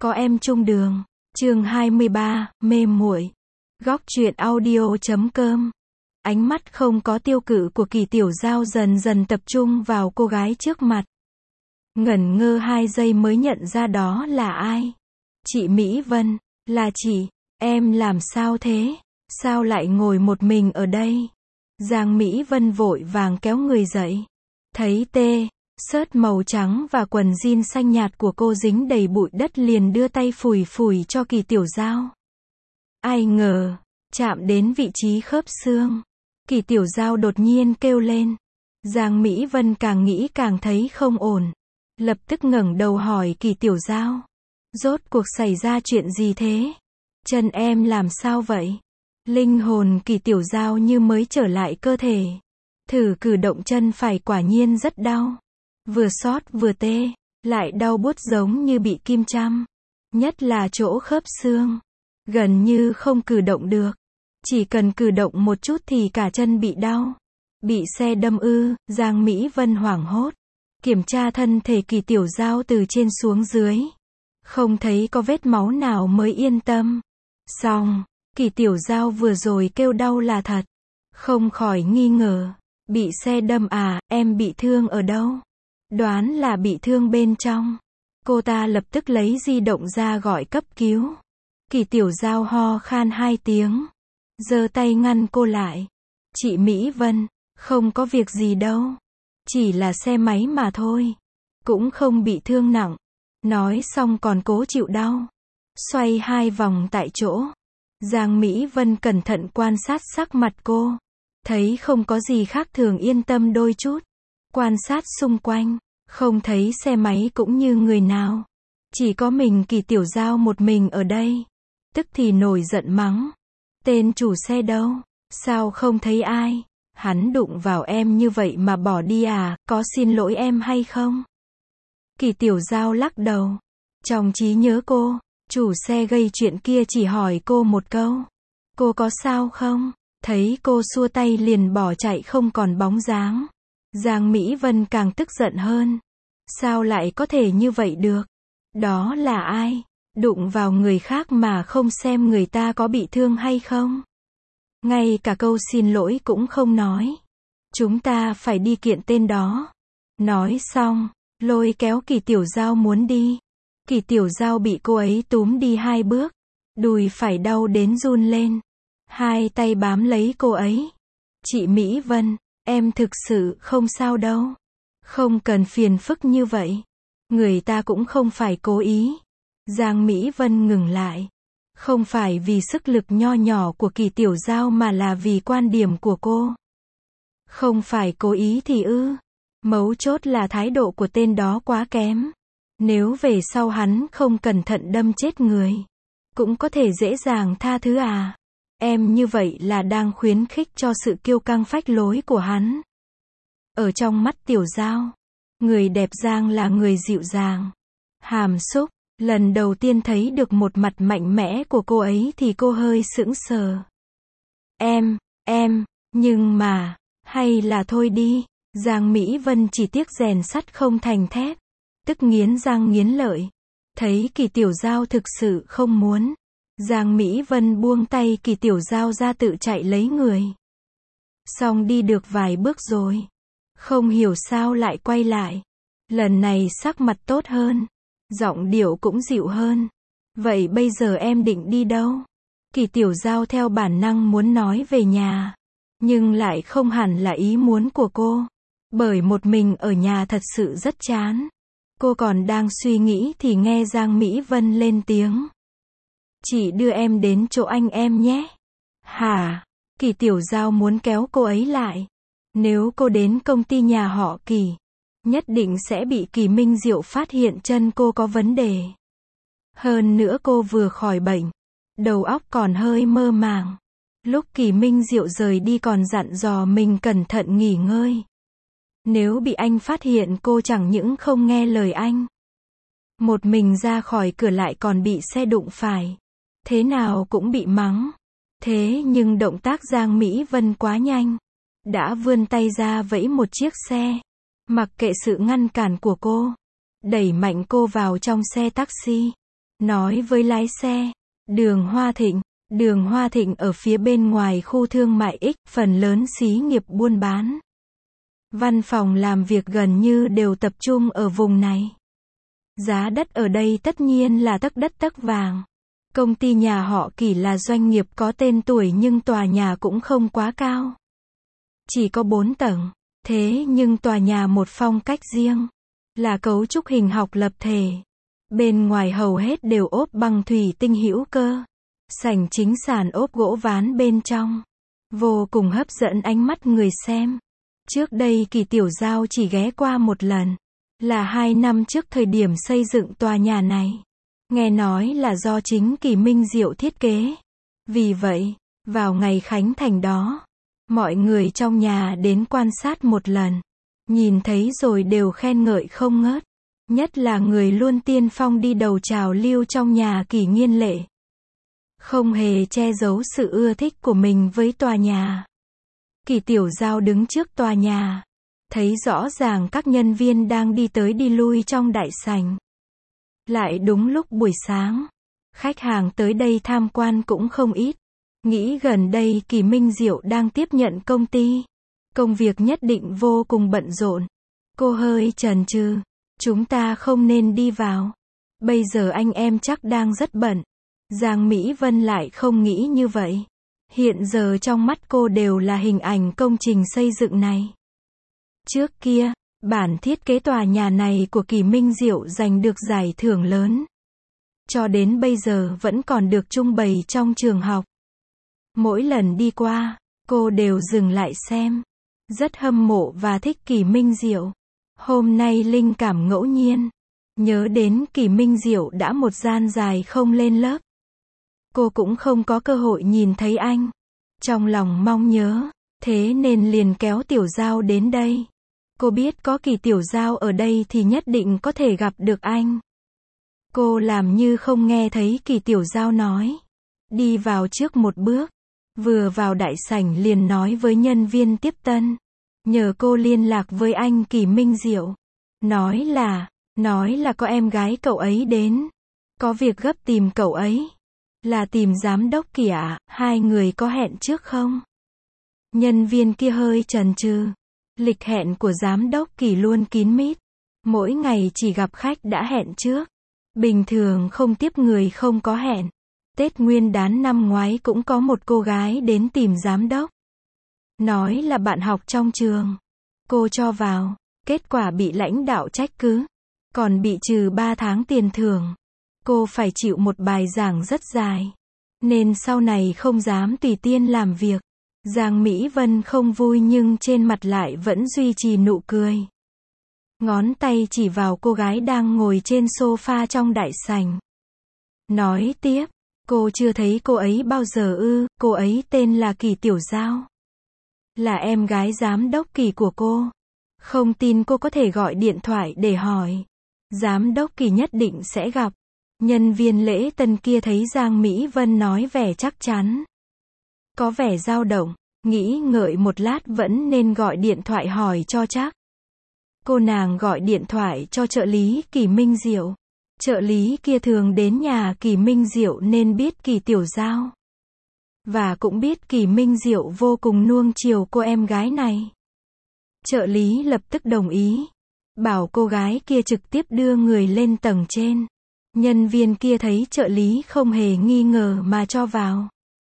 Có em chung đường. Chương 23, mê muội. Góc truyện audio.com. Ánh mắt không có tiêu cự của Kỳ Tiểu Giao dần dần tập trung vào cô gái trước mặt. Ngẩn ngơ 2 giây mới nhận ra đó là ai. Chị Mỹ Vân. Là chị. Em làm sao thế? Sao lại ngồi một mình ở đây? Giang Mỹ Vân vội vàng kéo người dậy. Thấy sớt màu trắng và quần jean xanh nhạt của cô dính đầy bụi đất liền đưa tay phủi phủi cho Kỳ Tiểu Giao. Ai ngờ, chạm đến vị trí khớp xương. Kỳ Tiểu Giao đột nhiên kêu lên. Giang Mỹ Vân càng nghĩ càng thấy không ổn. Lập tức ngẩng đầu hỏi Kỳ Tiểu Giao. Rốt cuộc xảy ra chuyện gì thế? Chân em làm sao vậy? Linh hồn Kỳ Tiểu Giao như mới trở lại cơ thể. Thử cử động chân phải quả nhiên rất đau. Vừa xót vừa tê, lại đau buốt giống như bị kim châm. Nhất là chỗ khớp xương. Gần như không cử động được. Chỉ cần cử động một chút thì cả chân bị đau. Bị xe đâm ư? Giang Mỹ Vân hoảng hốt. Kiểm tra thân thể Kỳ Tiểu Giao từ trên xuống dưới. Không thấy có vết máu nào mới yên tâm. Xong, Kỳ Tiểu Giao vừa rồi kêu đau là thật. Không khỏi nghi ngờ. Bị xe đâm à, em bị thương ở đâu? Đoán là bị thương bên trong. Cô ta lập tức lấy di động ra gọi cấp cứu. Kỳ Tiểu Giao ho khan 2 tiếng. Giơ tay ngăn cô lại. Chị Mỹ Vân, không có việc gì đâu. Chỉ là xe máy mà thôi. Cũng không bị thương nặng. Nói xong còn cố chịu đau. Xoay 2 vòng tại chỗ. Giang Mỹ Vân cẩn thận quan sát sắc mặt cô. Thấy không có gì khác thường yên tâm đôi chút. Quan sát xung quanh. Không thấy xe máy cũng như người nào. Chỉ có mình Kỳ Tiểu Giao một mình ở đây. Tức thì nổi giận mắng. Tên chủ xe đâu? Sao không thấy ai? Hắn đụng vào em như vậy mà bỏ đi à? Có xin lỗi em hay không? Kỳ Tiểu Giao lắc đầu. Trong trí nhớ cô, chủ xe gây chuyện kia chỉ hỏi cô một câu. Cô có sao không? Thấy cô xua tay liền bỏ chạy không còn bóng dáng. Giang Mỹ Vân càng tức giận hơn. Sao lại có thể như vậy được? Đó là ai? Đụng vào người khác mà không xem người ta có bị thương hay không? Ngay cả câu xin lỗi cũng không nói. Chúng ta phải đi kiện tên đó. Nói xong, lôi kéo Kỳ Tiểu Giao muốn đi. Kỳ Tiểu Giao bị cô ấy túm đi 2 bước. Đùi phải đau đến run lên. 2 tay bám lấy cô ấy. Chị Mỹ Vân, em thực sự không sao đâu. Không cần phiền phức như vậy. Người ta cũng không phải cố ý. Giang Mỹ Vân ngừng lại. Không phải vì sức lực nho nhỏ của Kỳ Tiểu Giao mà là vì quan điểm của cô. Không phải cố ý thì ư? Mấu chốt là thái độ của tên đó quá kém. Nếu về sau hắn không cẩn thận đâm chết người, cũng có thể dễ dàng tha thứ à? Em như vậy là đang khuyến khích cho sự kiêu căng phách lối của hắn. Ở trong mắt Tiểu Giao, người đẹp Giang là người dịu dàng, hàm xúc. Lần đầu tiên thấy được một mặt mạnh mẽ của cô ấy thì cô hơi sững sờ. Nhưng mà, hay là thôi đi. Giang Mỹ Vân chỉ tiếc rèn sắt không thành thép. Tức nghiến răng nghiến lợi. Thấy Kỳ Tiểu Giao thực sự không muốn. Giang Mỹ Vân buông tay Kỳ Tiểu Giao ra tự chạy lấy người. Xong đi được vài bước rồi. Không hiểu sao lại quay lại. Lần này sắc mặt tốt hơn. Giọng điệu cũng dịu hơn. Vậy bây giờ em định đi đâu? Kỳ Tiểu Giao theo bản năng muốn nói về nhà. Nhưng lại không hẳn là ý muốn của cô. Bởi một mình ở nhà thật sự rất chán. Cô còn đang suy nghĩ thì nghe Giang Mỹ Vân lên tiếng. Chị đưa em đến chỗ anh em nhé. Hả? Kỳ Tiểu Giao muốn kéo cô ấy lại. Nếu cô đến công ty nhà họ Kỳ, nhất định sẽ bị Kỳ Minh Diệu phát hiện chân cô có vấn đề. Hơn nữa cô vừa khỏi bệnh, đầu óc còn hơi mơ màng. Lúc Kỳ Minh Diệu rời đi còn dặn dò mình cẩn thận nghỉ ngơi. Nếu bị anh phát hiện cô chẳng những không nghe lời anh, một mình ra khỏi cửa lại còn bị xe đụng phải. Thế nào cũng bị mắng. Thế nhưng động tác Giang Mỹ Vân quá nhanh. Đã vươn tay ra vẫy một chiếc xe. Mặc kệ sự ngăn cản của cô. Đẩy mạnh cô vào trong xe taxi. nói với lái xe, đường Hoa Thịnh ở phía bên ngoài khu thương mại X, phần lớn xí nghiệp buôn bán. Văn phòng làm việc gần như đều tập trung ở vùng này. Giá đất ở đây tất nhiên là tấc đất tấc vàng. Công ty nhà họ Kỷ là doanh nghiệp có tên tuổi nhưng tòa nhà cũng không quá cao. Chỉ có 4 tầng. Thế nhưng tòa nhà một phong cách riêng. Là cấu trúc hình học lập thể. Bên ngoài hầu hết đều ốp bằng thủy tinh hữu cơ. Sảnh chính sàn ốp gỗ ván bên trong. Vô cùng hấp dẫn ánh mắt người xem. Trước đây Kỳ Tiểu Giao chỉ ghé qua một lần. Là 2 năm trước thời điểm xây dựng tòa nhà này. Nghe nói là do chính Kỳ Minh Diệu thiết kế. Vì vậy, vào ngày khánh thành đó, mọi người trong nhà đến quan sát một lần. Nhìn thấy rồi đều khen ngợi không ngớt. Nhất là người luôn tiên phong đi đầu trào lưu trong nhà Kỳ Nghiên Lệ. Không hề che giấu sự ưa thích của mình với tòa nhà. Kỳ Tiểu Giao đứng trước tòa nhà. Thấy rõ ràng các nhân viên đang đi tới đi lui trong đại sảnh. Lại đúng lúc buổi sáng. Khách hàng tới đây tham quan cũng không ít. Nghĩ gần đây Kỳ Minh Diệu đang tiếp nhận công ty. Công việc nhất định vô cùng bận rộn. Cô hơi chần chừ. Chúng ta không nên đi vào. Bây giờ anh em chắc đang rất bận. Giang Mỹ Vân lại không nghĩ như vậy. Hiện giờ trong mắt cô đều là hình ảnh công trình xây dựng này. Trước kia, bản thiết kế tòa nhà này của Kỳ Minh Diệu giành được giải thưởng lớn. Cho đến bây giờ vẫn còn được trưng bày trong trường học. Mỗi lần đi qua, cô đều dừng lại xem. Rất hâm mộ và thích Kỳ Minh Diệu. Hôm nay linh cảm ngẫu nhiên. Nhớ đến Kỳ Minh Diệu đã một gian dài không lên lớp. Cô cũng không có cơ hội nhìn thấy anh. Trong lòng mong nhớ, thế nên liền kéo Tiểu Giao đến đây. Cô biết có Kỳ Tiểu Giao ở đây thì nhất định có thể gặp được anh. Cô làm như không nghe thấy Kỳ Tiểu Giao nói. Đi vào trước một bước. Vừa vào đại sảnh liền nói với nhân viên tiếp tân. Nhờ cô liên lạc với anh Kỳ Minh Diệu. Nói là có em gái cậu ấy đến. Có việc gấp tìm cậu ấy. Là tìm giám đốc Kỳ ạ, hai người có hẹn trước không? Nhân viên kia hơi chần chừ. Lịch hẹn của giám đốc Kỳ luôn kín mít. Mỗi ngày chỉ gặp khách đã hẹn trước. Bình thường không tiếp người không có hẹn. Tết Nguyên đán năm ngoái cũng có một cô gái đến tìm giám đốc. Nói là bạn học trong trường. Cô cho vào. Kết quả bị lãnh đạo trách cứ. Còn bị trừ 3 tháng tiền thưởng. Cô phải chịu một bài giảng rất dài. Nên sau này không dám tùy tiện làm việc. Giang Mỹ Vân không vui nhưng trên mặt lại vẫn duy trì nụ cười. Ngón tay chỉ vào cô gái đang ngồi trên sofa trong đại sảnh. Nói tiếp, cô chưa thấy cô ấy bao giờ ư, cô ấy tên là Kỳ Tiểu Giao. Là em gái giám đốc Kỳ của cô. Không tin cô có thể gọi điện thoại để hỏi. Giám đốc Kỳ nhất định sẽ gặp. Nhân viên lễ tân kia thấy Giang Mỹ Vân nói vẻ chắc chắn. Có vẻ dao động, nghĩ ngợi một lát vẫn nên gọi điện thoại hỏi cho chắc. Cô nàng gọi điện thoại cho trợ lý Kỳ Minh Diệu. Trợ lý kia thường đến nhà Kỳ Minh Diệu nên biết Kỳ Tiểu Giao. Và cũng biết Kỳ Minh Diệu vô cùng nuông chiều cô em gái này. Trợ lý lập tức đồng ý. Bảo cô gái kia trực tiếp đưa người lên tầng trên. Nhân viên kia thấy trợ lý không hề nghi ngờ mà cho vào.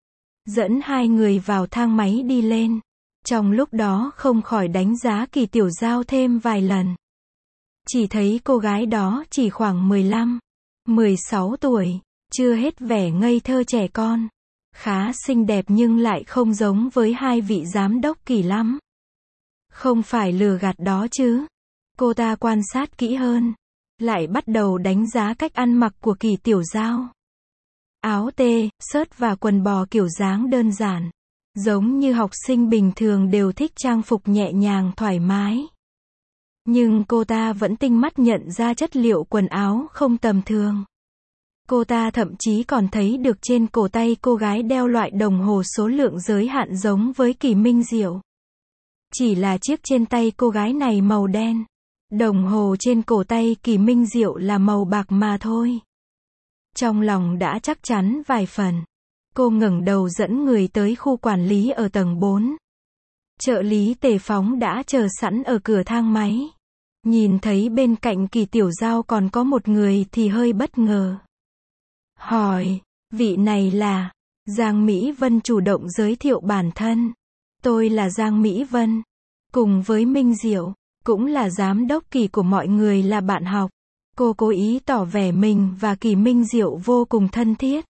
Dẫn hai người vào thang máy đi lên. Trong lúc đó không khỏi đánh giá Kỳ Tiểu Giao thêm vài lần. Chỉ thấy cô gái đó chỉ khoảng 15, 16 tuổi. Chưa hết vẻ ngây thơ trẻ con. Khá xinh đẹp nhưng lại không giống với hai vị giám đốc Kỳ lắm. Không phải lừa gạt đó chứ. Cô ta quan sát kỹ hơn. Lại bắt đầu đánh giá cách ăn mặc của Kỳ Tiểu Giao. Áo tê, sớt và quần bò kiểu dáng đơn giản. Giống như học sinh bình thường đều thích trang phục nhẹ nhàng thoải mái. Nhưng cô ta vẫn tinh mắt nhận ra chất liệu quần áo không tầm thường. Cô ta thậm chí còn thấy được trên cổ tay cô gái đeo loại đồng hồ số lượng giới hạn giống với Kỳ Minh Diệu. Chỉ là chiếc trên tay cô gái này màu đen. Đồng hồ trên cổ tay Kỳ Minh Diệu là màu bạc mà thôi. Trong lòng đã chắc chắn vài phần. Cô ngẩng đầu dẫn người tới khu quản lý ở tầng 4. Trợ lý Tề Phóng đã chờ sẵn ở cửa thang máy. Nhìn thấy bên cạnh Kỳ Tiểu Giao còn có một người thì hơi bất ngờ. Hỏi, vị này là... Giang Mỹ Vân chủ động giới thiệu bản thân. Tôi là Giang Mỹ Vân. Cùng với Minh Diệu, cũng là giám đốc Kỳ của mọi người là bạn học. Cô cố ý tỏ vẻ mình và Kỳ Minh Diệu vô cùng thân thiết.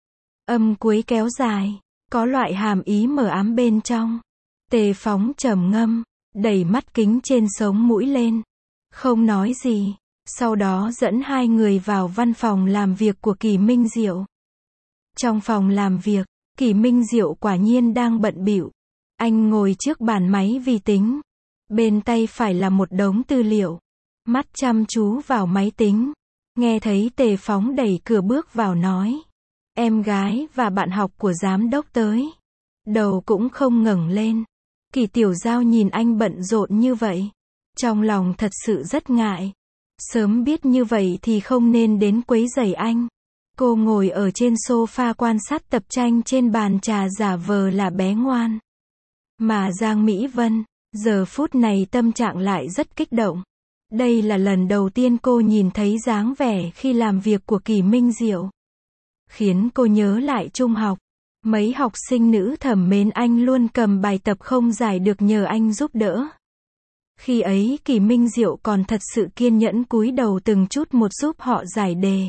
Âm cuối kéo dài, có loại hàm ý mờ ám bên trong. Tề Phóng trầm ngâm, đẩy mắt kính trên sống mũi lên. Không nói gì. Sau đó dẫn hai người vào văn phòng làm việc của Kỳ Minh Diệu. Trong phòng làm việc, Kỳ Minh Diệu quả nhiên đang bận bịu. Anh ngồi trước bàn máy vi tính. Bên tay phải là một đống tư liệu. Mắt chăm chú vào máy tính. Nghe thấy Tề Phóng đẩy cửa bước vào nói. Em gái và bạn học của giám đốc tới. Đầu cũng không ngẩng lên. Kỳ Tiểu Giao nhìn anh bận rộn như vậy. Trong lòng thật sự rất ngại. Sớm biết như vậy thì không nên đến quấy rầy anh. Cô ngồi ở trên sofa quan sát tập tranh trên bàn trà giả vờ là bé ngoan. Mà Giang Mỹ Vân, giờ phút này tâm trạng lại rất kích động. Đây là lần đầu tiên cô nhìn thấy dáng vẻ khi làm việc của Kỳ Minh Diệu. Khiến cô nhớ lại trung học. Mấy học sinh nữ thẩm mến anh luôn cầm bài tập không giải được nhờ anh giúp đỡ. Khi ấy Kỳ Minh Diệu còn thật sự kiên nhẫn cúi đầu từng chút một giúp họ giải đề.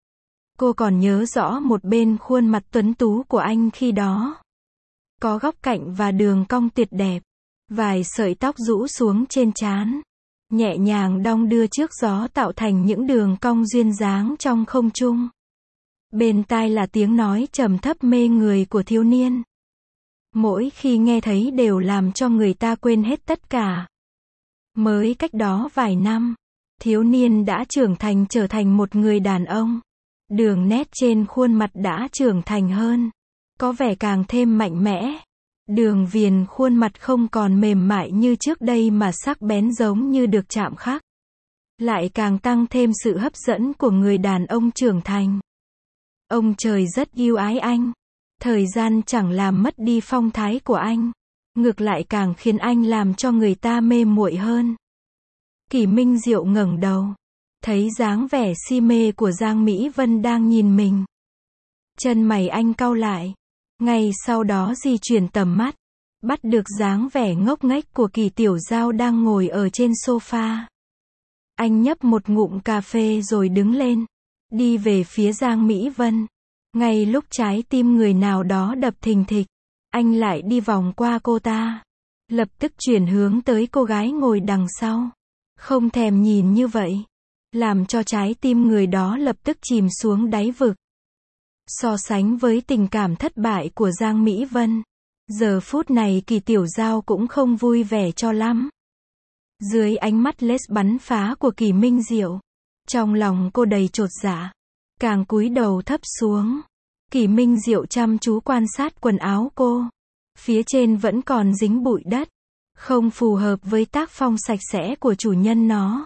Cô còn nhớ rõ một bên khuôn mặt tuấn tú của anh khi đó. Có góc cạnh và đường cong tuyệt đẹp. Vài sợi tóc rũ xuống trên trán. Nhẹ nhàng đong đưa trước gió tạo thành những đường cong duyên dáng trong không trung. Bên tai là tiếng nói trầm thấp mê người của thiếu niên. Mỗi khi nghe thấy đều làm cho người ta quên hết tất cả. Mới cách đó vài năm, thiếu niên đã trưởng thành trở thành một người đàn ông. Đường nét trên khuôn mặt đã trưởng thành hơn. Có vẻ càng thêm mạnh mẽ. Đường viền khuôn mặt không còn mềm mại như trước đây mà sắc bén giống như được chạm khắc. Lại càng tăng thêm sự hấp dẫn của người đàn ông trưởng thành. Ông trời rất yêu ái anh. Thời gian chẳng làm mất đi phong thái của anh. Ngược lại càng khiến anh làm cho người ta mê muội hơn. Kỳ Minh Diệu ngẩng đầu. Thấy dáng vẻ si mê của Giang Mỹ Vân đang nhìn mình. Chân mày anh cau lại. Ngay sau đó di chuyển tầm mắt. Bắt được dáng vẻ ngốc nghếch của Kỳ Tiểu Giao đang ngồi ở trên sofa. Anh nhấp một ngụm cà phê rồi đứng lên. Đi về phía Giang Mỹ Vân. Ngay lúc trái tim người nào đó đập thình thịch. Anh lại đi vòng qua cô ta. Lập tức chuyển hướng tới cô gái ngồi đằng sau. Không thèm nhìn như vậy. Làm cho trái tim người đó lập tức chìm xuống đáy vực. So sánh với tình cảm thất bại của Giang Mỹ Vân. Giờ phút này Kỳ Tiểu Giao cũng không vui vẻ cho lắm. Dưới ánh mắt lết bắn phá của Kỳ Minh Diệu. Trong lòng cô đầy chột dạ. Càng cúi đầu thấp xuống. Kỳ Minh Diệu chăm chú quan sát quần áo cô. Phía trên vẫn còn dính bụi đất. Không phù hợp với tác phong sạch sẽ của chủ nhân nó.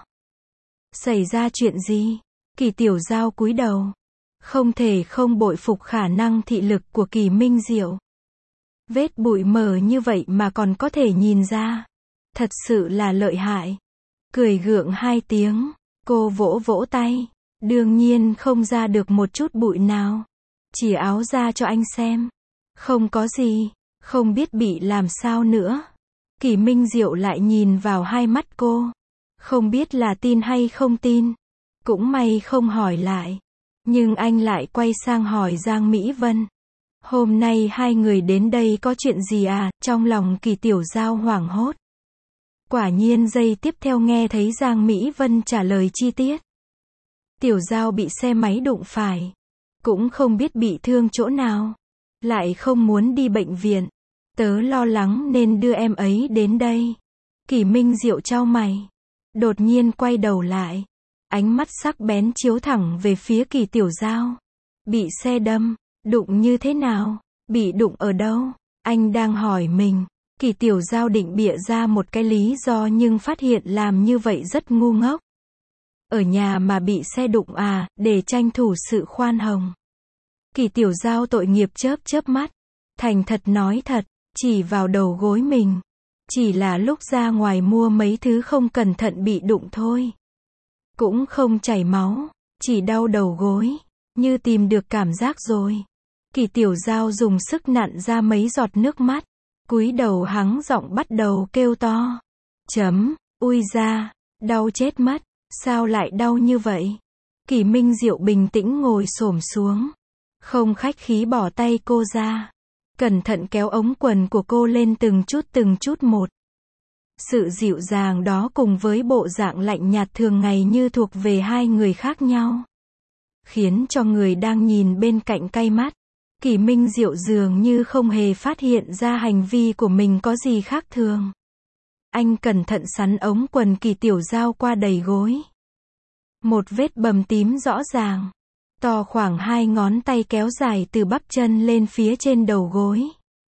Xảy ra chuyện gì? Kỳ Tiểu Giao cúi đầu. Không thể không bội phục khả năng thị lực của Kỳ Minh Diệu. Vết bụi mờ như vậy mà còn có thể nhìn ra. Thật sự là lợi hại. Cười gượng hai tiếng. Cô vỗ vỗ tay. Đương nhiên không ra được một chút bụi nào. Chỉ áo ra cho anh xem. Không có gì. Không biết bị làm sao nữa. Kỳ Minh Diệu lại nhìn vào hai mắt cô. Không biết là tin hay không tin. Cũng may không hỏi lại. Nhưng anh lại quay sang hỏi Giang Mỹ Vân. Hôm nay hai người đến đây có chuyện gì à? Trong lòng Kỳ Tiểu Giao hoảng hốt. Quả nhiên giây tiếp theo nghe thấy Giang Mỹ Vân trả lời chi tiết. Tiểu Giao bị xe máy đụng phải. Cũng không biết bị thương chỗ nào. Lại không muốn đi bệnh viện. Tớ lo lắng nên đưa em ấy đến đây. Kỳ Minh Diệu chau mày. Đột nhiên quay đầu lại. Ánh mắt sắc bén chiếu thẳng về phía Kỳ Tiểu Giao. Bị xe đâm. Đụng như thế nào? Bị đụng ở đâu? Anh đang hỏi mình. Kỳ Tiểu Giao định bịa ra một cái lý do nhưng phát hiện làm như vậy rất ngu ngốc. Ở nhà mà bị xe đụng à, để tranh thủ sự khoan hồng. Kỳ Tiểu Giao tội nghiệp chớp chớp mắt. Thành thật nói thật, chỉ vào đầu gối mình. Chỉ là lúc ra ngoài mua mấy thứ không cẩn thận bị đụng thôi. Cũng không chảy máu, chỉ đau đầu gối. Như tìm được cảm giác rồi. Kỳ Tiểu Giao dùng sức nặn ra mấy giọt nước mắt. Cúi đầu hắng giọng bắt đầu kêu to. Ui da, đau chết mất. Sao lại đau như vậy? Kỳ Minh Diệu bình tĩnh ngồi xổm xuống. Không khách khí bỏ tay cô ra. Cẩn thận kéo ống quần của cô lên từng chút một. Sự dịu dàng đó cùng với bộ dạng lạnh nhạt thường ngày như thuộc về hai người khác nhau. Khiến cho người đang nhìn bên cạnh cay mắt. Kỳ Minh Diệu dường như không hề phát hiện ra hành vi của mình có gì khác thường. Anh cẩn thận sắn ống quần Kỳ Tiểu Giao qua đầy gối. Một vết bầm tím rõ ràng. To khoảng 2 ngón tay kéo dài từ bắp chân lên phía trên đầu gối.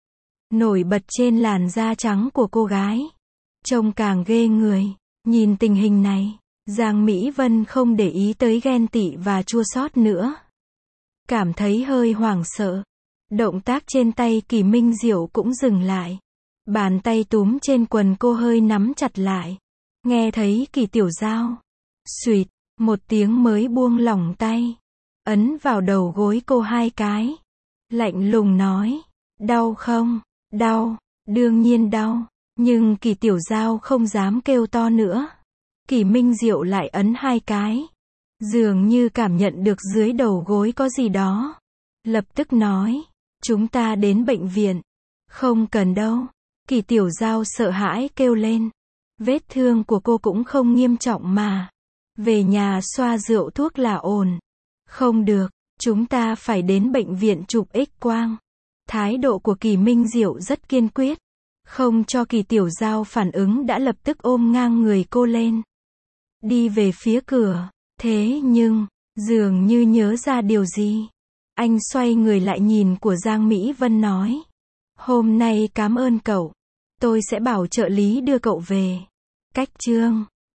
Nổi bật trên làn da trắng của cô gái. Trông càng ghê người. Nhìn tình hình này, Giang Mỹ Vân không để ý tới ghen tị và chua xót nữa. Cảm thấy hơi hoảng sợ. Động tác trên tay Kỳ Minh Diệu cũng dừng lại. Bàn tay túm trên quần cô hơi nắm chặt lại. Nghe thấy Kỳ Tiểu Giao suýt một tiếng mới buông lỏng tay. Ấn vào đầu gối cô 2 cái. Lạnh lùng nói. Đau không? Đau. Đương nhiên đau. Nhưng Kỳ Tiểu Giao không dám kêu to nữa. Kỳ Minh Diệu lại ấn 2 cái. Dường như cảm nhận được dưới đầu gối có gì đó. Lập tức nói. Chúng ta đến bệnh viện. Không cần đâu. Kỳ Tiểu Giao sợ hãi kêu lên. Vết thương của cô cũng không nghiêm trọng mà. Về nhà xoa rượu thuốc là ổn. Không được, chúng ta phải đến bệnh viện chụp X-quang. Thái độ của Kỳ Minh Diệu rất kiên quyết. Không cho Kỳ Tiểu Giao phản ứng đã lập tức ôm ngang người cô lên. Đi về phía cửa. Thế nhưng, dường như nhớ ra điều gì. Anh xoay người lại nhìn của Giang Mỹ Vân nói. Hôm nay cảm ơn cậu. Tôi sẽ bảo trợ lý đưa cậu về. Cách chương